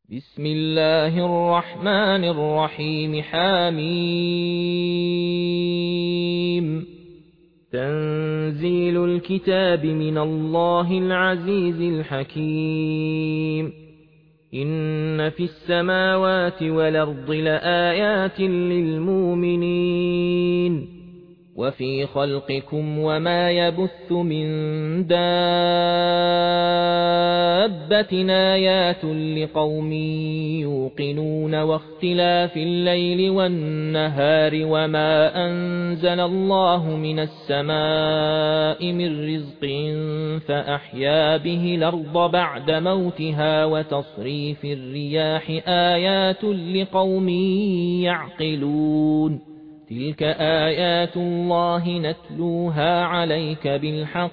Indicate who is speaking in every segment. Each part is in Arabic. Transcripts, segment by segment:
Speaker 1: بسم الله الرحمن الرحيم حميم تنزيل الكتاب من الله العزيز الحكيم إن في السماوات والأرض لآيات للمؤمنين وفي خلقكم وما يبث من دابة آيات لقوم يوقنون واختلاف الليل والنهار وما أنزل الله من السماء من رزق فأحيا به الأرض بعد موتها وتصريف الرياح آيات لقوم يعقلون تلك آيات الله نتلوها عليك بالحق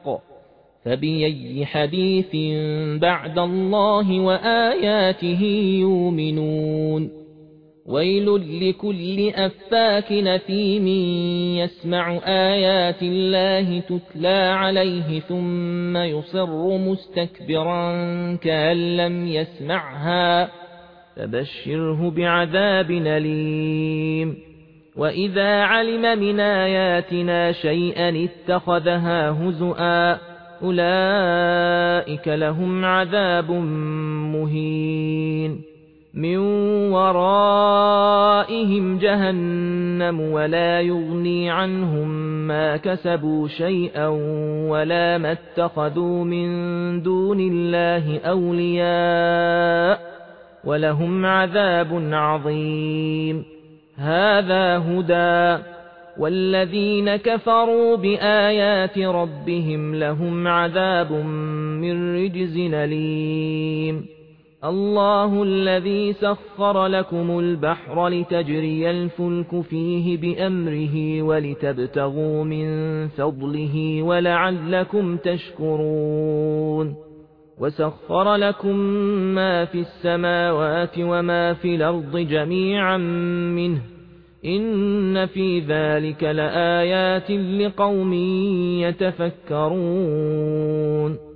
Speaker 1: فبأي حديث بعد الله وآياته يؤمنون ويل لكل أفاك أثيم يسمع آيات الله تتلى عليه ثم يصر مستكبرا كأن لم يسمعها فبشره بعذاب أليم وإذا علم من آياتنا شيئا اتخذها هزؤا أولئك لهم عذاب مهين من ورائهم جهنم ولا يغني عنهم ما كسبوا شيئا ولا ما اتخذوا من دون الله أولياء ولهم عذاب عظيم هذا هدى والذين كفروا بآيات ربهم لهم عذاب من رجز أليم الله الذي سخر لكم البحر لتجري الفلك فيه بأمره ولتبتغوا من فضله ولعلكم تشكرون وسخر لكم ما في السماوات وما في الأرض جميعا منه إن في ذلك لآيات لقوم يتفكرون